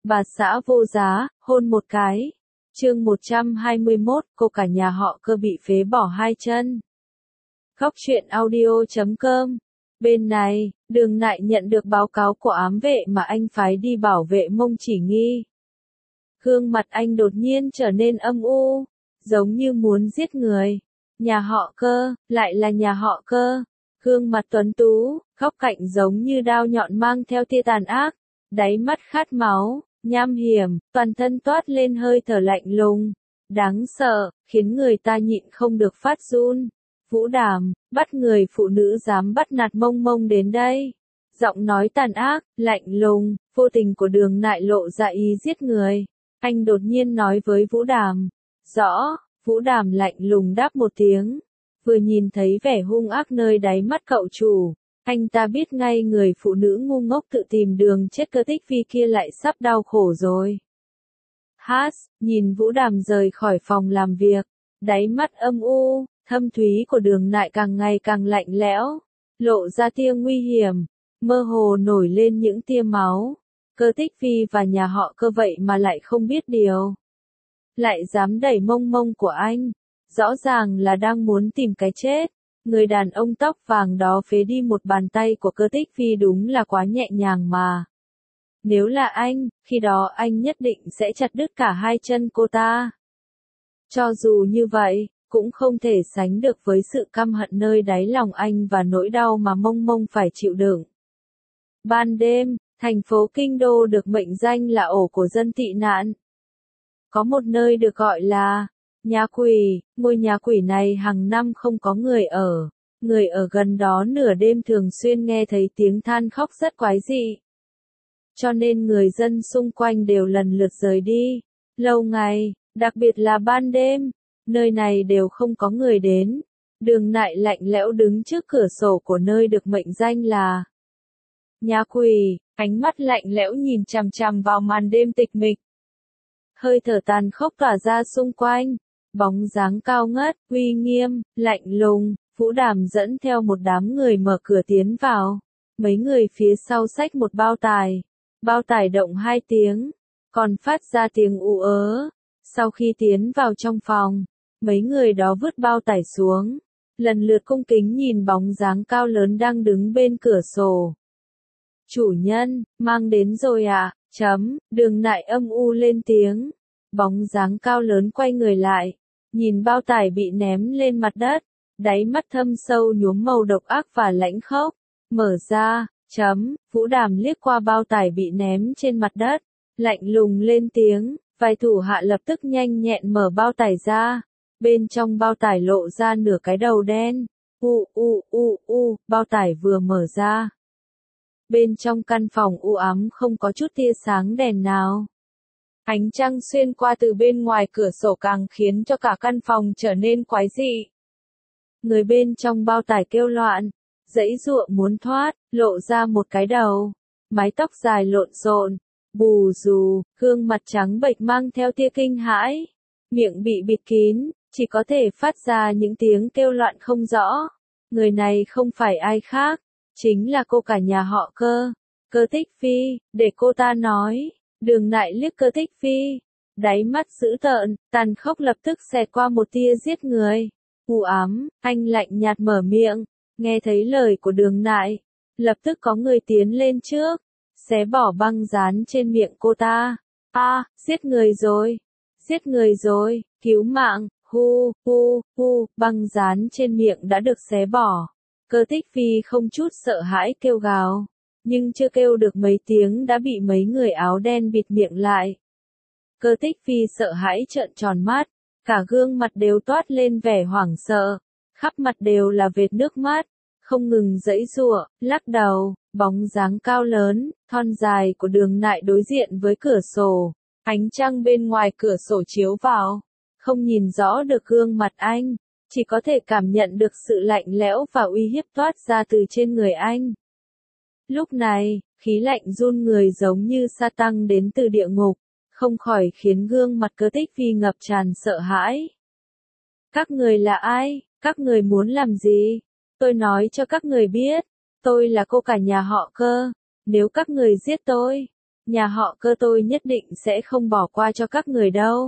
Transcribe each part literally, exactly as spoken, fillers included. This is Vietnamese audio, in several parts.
Bà xã vô giá, hôn một cái. Chương một trăm hai mươi mốt, cô cả nhà họ Cơ bị phế bỏ hai chân. Góc truyện audio chấm com. Bên này, Đường Nại nhận được báo cáo của ám vệ mà anh phái đi bảo vệ Mông Chỉ Nghi. Gương mặt anh đột nhiên trở nên âm u, giống như muốn giết người. Nhà họ Cơ, lại là nhà họ Cơ. Gương mặt tuấn tú, góc cạnh giống như đao nhọn mang theo tia tàn ác, đáy mắt khát máu, nham hiểm, toàn thân toát lên hơi thở lạnh lùng, đáng sợ, khiến người ta nhịn không được phát run. Vũ Đàm, bắt người phụ nữ dám bắt nạt Mông Mông đến đây. Giọng nói tàn ác, lạnh lùng, vô tình của Đường Nại lộ ra ý giết người. Anh đột nhiên nói với Vũ Đàm. Rõ, Vũ Đàm lạnh lùng đáp một tiếng. Vừa nhìn thấy vẻ hung ác nơi đáy mắt cậu chủ, anh ta biết ngay người phụ nữ ngu ngốc tự tìm đường chết Cơ Tích Phi kia lại sắp đau khổ rồi. Hát, nhìn Vũ Đàm rời khỏi phòng làm việc, đáy mắt âm u, thâm thúy của Đường Nại càng ngày càng lạnh lẽo, lộ ra tia nguy hiểm, mơ hồ nổi lên những tia máu. Cơ Tích Phi và nhà họ Cơ vậy mà lại không biết điều. Lại dám đẩy Mông Mông của anh, rõ ràng là đang muốn tìm cái chết. Người đàn ông tóc vàng đó phế đi một bàn tay của Cơ Tích Phi đúng là quá nhẹ nhàng mà. Nếu là anh, khi đó anh nhất định sẽ chặt đứt cả hai chân cô ta. Cho dù như vậy, cũng không thể sánh được với sự căm hận nơi đáy lòng anh và nỗi đau mà Mông Mông phải chịu đựng. Ban đêm, thành phố Kinh Đô được mệnh danh là ổ của dân tị nạn. Có một nơi được gọi là nhà quỷ, ngôi nhà quỷ này hàng năm không có người ở. Người ở gần đó nửa đêm thường xuyên nghe thấy tiếng than khóc rất quái dị. Cho nên người dân xung quanh đều lần lượt rời đi. Lâu ngày, đặc biệt là ban đêm, nơi này đều không có người đến. Đường Nại lạnh lẽo đứng trước cửa sổ của nơi được mệnh danh là nhà quỷ, ánh mắt lạnh lẽo nhìn chằm chằm vào màn đêm tịch mịch. Hơi thở tàn khốc tỏa ra xung quanh. Bóng dáng cao ngất, uy nghiêm, lạnh lùng, Vũ Đàm dẫn theo một đám người mở cửa tiến vào. Mấy người phía sau xách một bao tải. Bao tải động hai tiếng, còn phát ra tiếng ù ớ. Sau khi tiến vào trong phòng, mấy người đó vứt bao tải xuống. Lần lượt cung kính nhìn bóng dáng cao lớn đang đứng bên cửa sổ. Chủ nhân, mang đến rồi ạ, à? Chấm, Đường Nại âm u lên tiếng. Bóng dáng cao lớn quay người lại. Nhìn bao tải bị ném lên mặt đất, đáy mắt thâm sâu nhuốm màu độc ác và lãnh khốc. Mở ra, chấm, Vũ Đàm liếc qua bao tải bị ném trên mặt đất, lạnh lùng lên tiếng, vài thủ hạ lập tức nhanh nhẹn mở bao tải ra. Bên trong bao tải lộ ra nửa cái đầu đen. U u u u, bao tải vừa mở ra. Bên trong căn phòng u ám không có chút tia sáng đèn nào. Ánh trăng xuyên qua từ bên ngoài cửa sổ càng khiến cho cả căn phòng trở nên quái dị. Người bên trong bao tải kêu loạn, giãy giụa muốn thoát, lộ ra một cái đầu, mái tóc dài lộn xộn, bù xù, gương mặt trắng bệch mang theo tia kinh hãi, miệng bị bịt kín, chỉ có thể phát ra những tiếng kêu loạn không rõ. Người này không phải ai khác, chính là cô cả nhà họ Cơ, Cơ Tích Phi, để cô ta nói. Đường Nại liếc Cơ Tích Phi, đáy mắt dữ tợn, tàn khốc lập tức xẹt qua một tia giết người. U ám, anh lạnh nhạt mở miệng, nghe thấy lời của Đường Nại, lập tức có người tiến lên trước, xé bỏ băng dán trên miệng cô ta. A, à, giết người rồi, giết người rồi, cứu mạng, hu, hu, hu, băng dán trên miệng đã được xé bỏ. Cơ Tích Phi không chút sợ hãi kêu gào. Nhưng chưa kêu được mấy tiếng đã bị mấy người áo đen bịt miệng lại. Cơ Tích Phi sợ hãi trợn tròn mắt, cả gương mặt đều toát lên vẻ hoảng sợ, khắp mặt đều là vệt nước mắt, không ngừng giãy giụa, lắc đầu. Bóng dáng cao lớn, thon dài của Đường Nại đối diện với cửa sổ, ánh trăng bên ngoài cửa sổ chiếu vào, không nhìn rõ được gương mặt anh, chỉ có thể cảm nhận được sự lạnh lẽo và uy hiếp toát ra từ trên người anh. Lúc này, khí lạnh run người giống như sa tăng đến từ địa ngục, không khỏi khiến gương mặt Cơ Tích Phi ngập tràn sợ hãi. Các người là ai? Các người muốn làm gì? Tôi nói cho các người biết, tôi là cô cả nhà họ Cơ, nếu các người giết tôi, nhà họ Cơ tôi nhất định sẽ không bỏ qua cho các người đâu.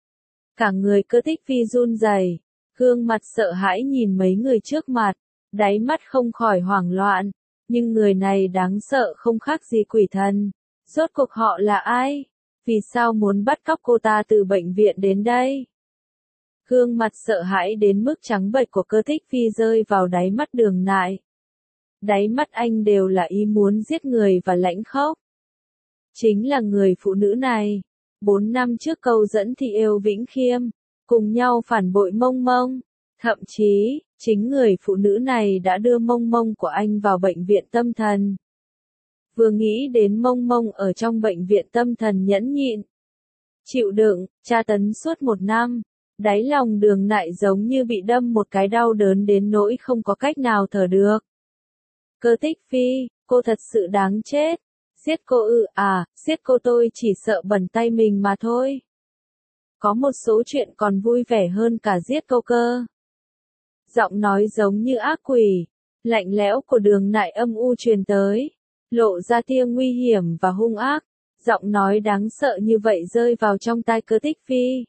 Cả người Cơ Tích Phi run rẩy, gương mặt sợ hãi nhìn mấy người trước mặt, đáy mắt không khỏi hoảng loạn, nhưng người này đáng sợ không khác gì quỷ thần. Rốt cuộc họ là ai? Vì sao muốn bắt cóc cô ta từ bệnh viện đến đây? Gương mặt sợ hãi đến mức trắng bệch của Cơ Tích Phi rơi vào đáy mắt Đường Nại. Đáy mắt anh đều là ý muốn giết người và lãnh khốc. Chính là người phụ nữ này. Bốn năm trước câu dẫn Thị Yêu Vĩnh Khiêm, cùng nhau phản bội Mông Mông. Thậm chí, chính người phụ nữ này đã đưa Mông Mông của anh vào bệnh viện tâm thần. Vừa nghĩ đến Mông Mông ở trong bệnh viện tâm thần nhẫn nhịn, chịu đựng, tra tấn suốt một năm, đáy lòng Đường Nại giống như bị đâm một cái đau đớn đến nỗi không có cách nào thở được. Cơ Tích Phi, cô thật sự đáng chết. Giết cô ư? À, giết cô tôi chỉ sợ bẩn tay mình mà thôi. Có một số chuyện còn vui vẻ hơn cả giết cô cơ. Giọng nói giống như ác quỷ, lạnh lẽo của Đường Nại âm u truyền tới, lộ ra tia nguy hiểm và hung ác. Giọng nói đáng sợ như vậy rơi vào trong tai Cơ Tích Phi.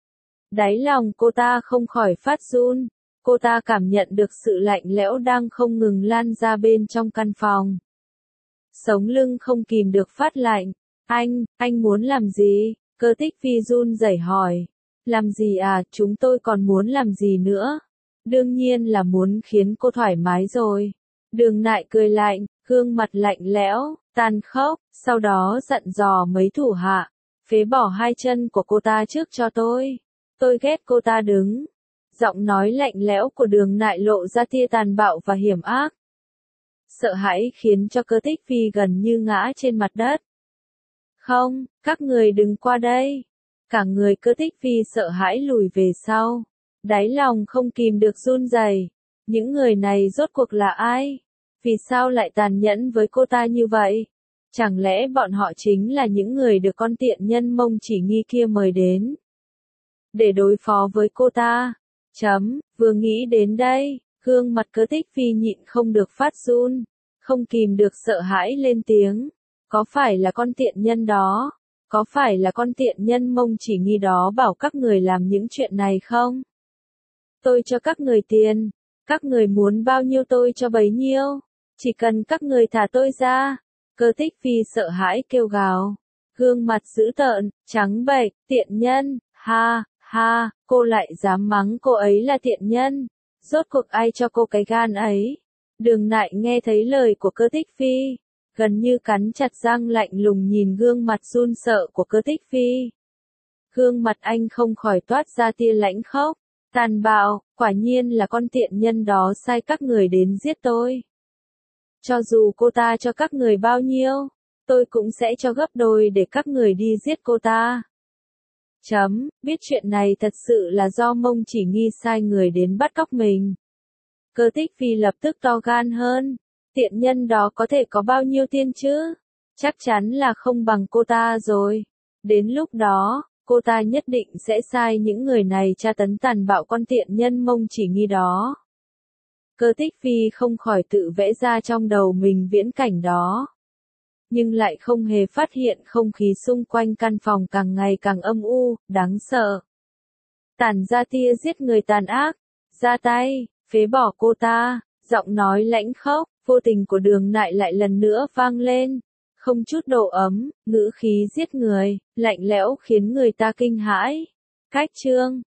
Đáy lòng cô ta không khỏi phát run, cô ta cảm nhận được sự lạnh lẽo đang không ngừng lan ra bên trong căn phòng. Sống lưng không kìm được phát lạnh. Anh, anh muốn làm gì? Cơ Tích Phi run rẩy hỏi. Làm gì à, chúng tôi còn muốn làm gì nữa? Đương nhiên là muốn khiến cô thoải mái rồi. Đường Nại cười lạnh, gương mặt lạnh lẽo, tàn khốc, sau đó dặn dò mấy thủ hạ, phế bỏ hai chân của cô ta trước cho tôi. Tôi ghét cô ta đứng. Giọng nói lạnh lẽo của Đường Nại lộ ra tia tàn bạo và hiểm ác. Sợ hãi khiến cho Cơ Tích Phi gần như ngã trên mặt đất. Không, các người đừng qua đây. Cả người Cơ Tích Phi sợ hãi lùi về sau. Đáy lòng không kìm được run rẩy. Những người này rốt cuộc là ai? Vì sao lại tàn nhẫn với cô ta như vậy? Chẳng lẽ bọn họ chính là những người được con tiện nhân Mông Chỉ Nghi kia mời đến để đối phó với cô ta? Chấm, vừa nghĩ đến đây, gương mặt Cơ Tích Phi nhịn không được phát run, không kìm được sợ hãi lên tiếng. Có phải là con tiện nhân đó? Có phải là con tiện nhân Mông Chỉ Nghi đó bảo các người làm những chuyện này không? Tôi cho các người tiền, các người muốn bao nhiêu tôi cho bấy nhiêu, chỉ cần các người thả tôi ra. Cơ Tích Phi sợ hãi kêu gào, gương mặt dữ tợn, trắng bệch, tiện nhân, ha, ha, cô lại dám mắng cô ấy là tiện nhân. Rốt cuộc ai cho cô cái gan ấy? Đường Nại nghe thấy lời của Cơ Tích Phi, gần như cắn chặt răng lạnh lùng nhìn gương mặt run sợ của Cơ Tích Phi. Gương mặt anh không khỏi toát ra tia lãnh khốc, tàn bạo, quả nhiên là con tiện nhân đó sai các người đến giết tôi. Cho dù cô ta cho các người bao nhiêu, tôi cũng sẽ cho gấp đôi để các người đi giết cô ta. Chấm, biết chuyện này thật sự là do Mông Chỉ Nghi sai người đến bắt cóc mình. Cơ Tích Phi lập tức to gan hơn, tiện nhân đó có thể có bao nhiêu tiền chứ? Chắc chắn là không bằng cô ta rồi. Đến lúc đó, cô ta nhất định sẽ sai những người này tra tấn tàn bạo con tiện nhân Mông Chỉ Nghi đó. Cơ Tích Phi không khỏi tự vẽ ra trong đầu mình viễn cảnh đó. Nhưng lại không hề phát hiện không khí xung quanh căn phòng càng ngày càng âm u, đáng sợ. Tản ra tia giết người tàn ác, ra tay, phế bỏ cô ta, giọng nói lãnh khốc, vô tình của Đường Nại lại lần nữa vang lên. Không chút độ ấm, ngữ khí giết người, lạnh lẽo khiến người ta kinh hãi. Cách chương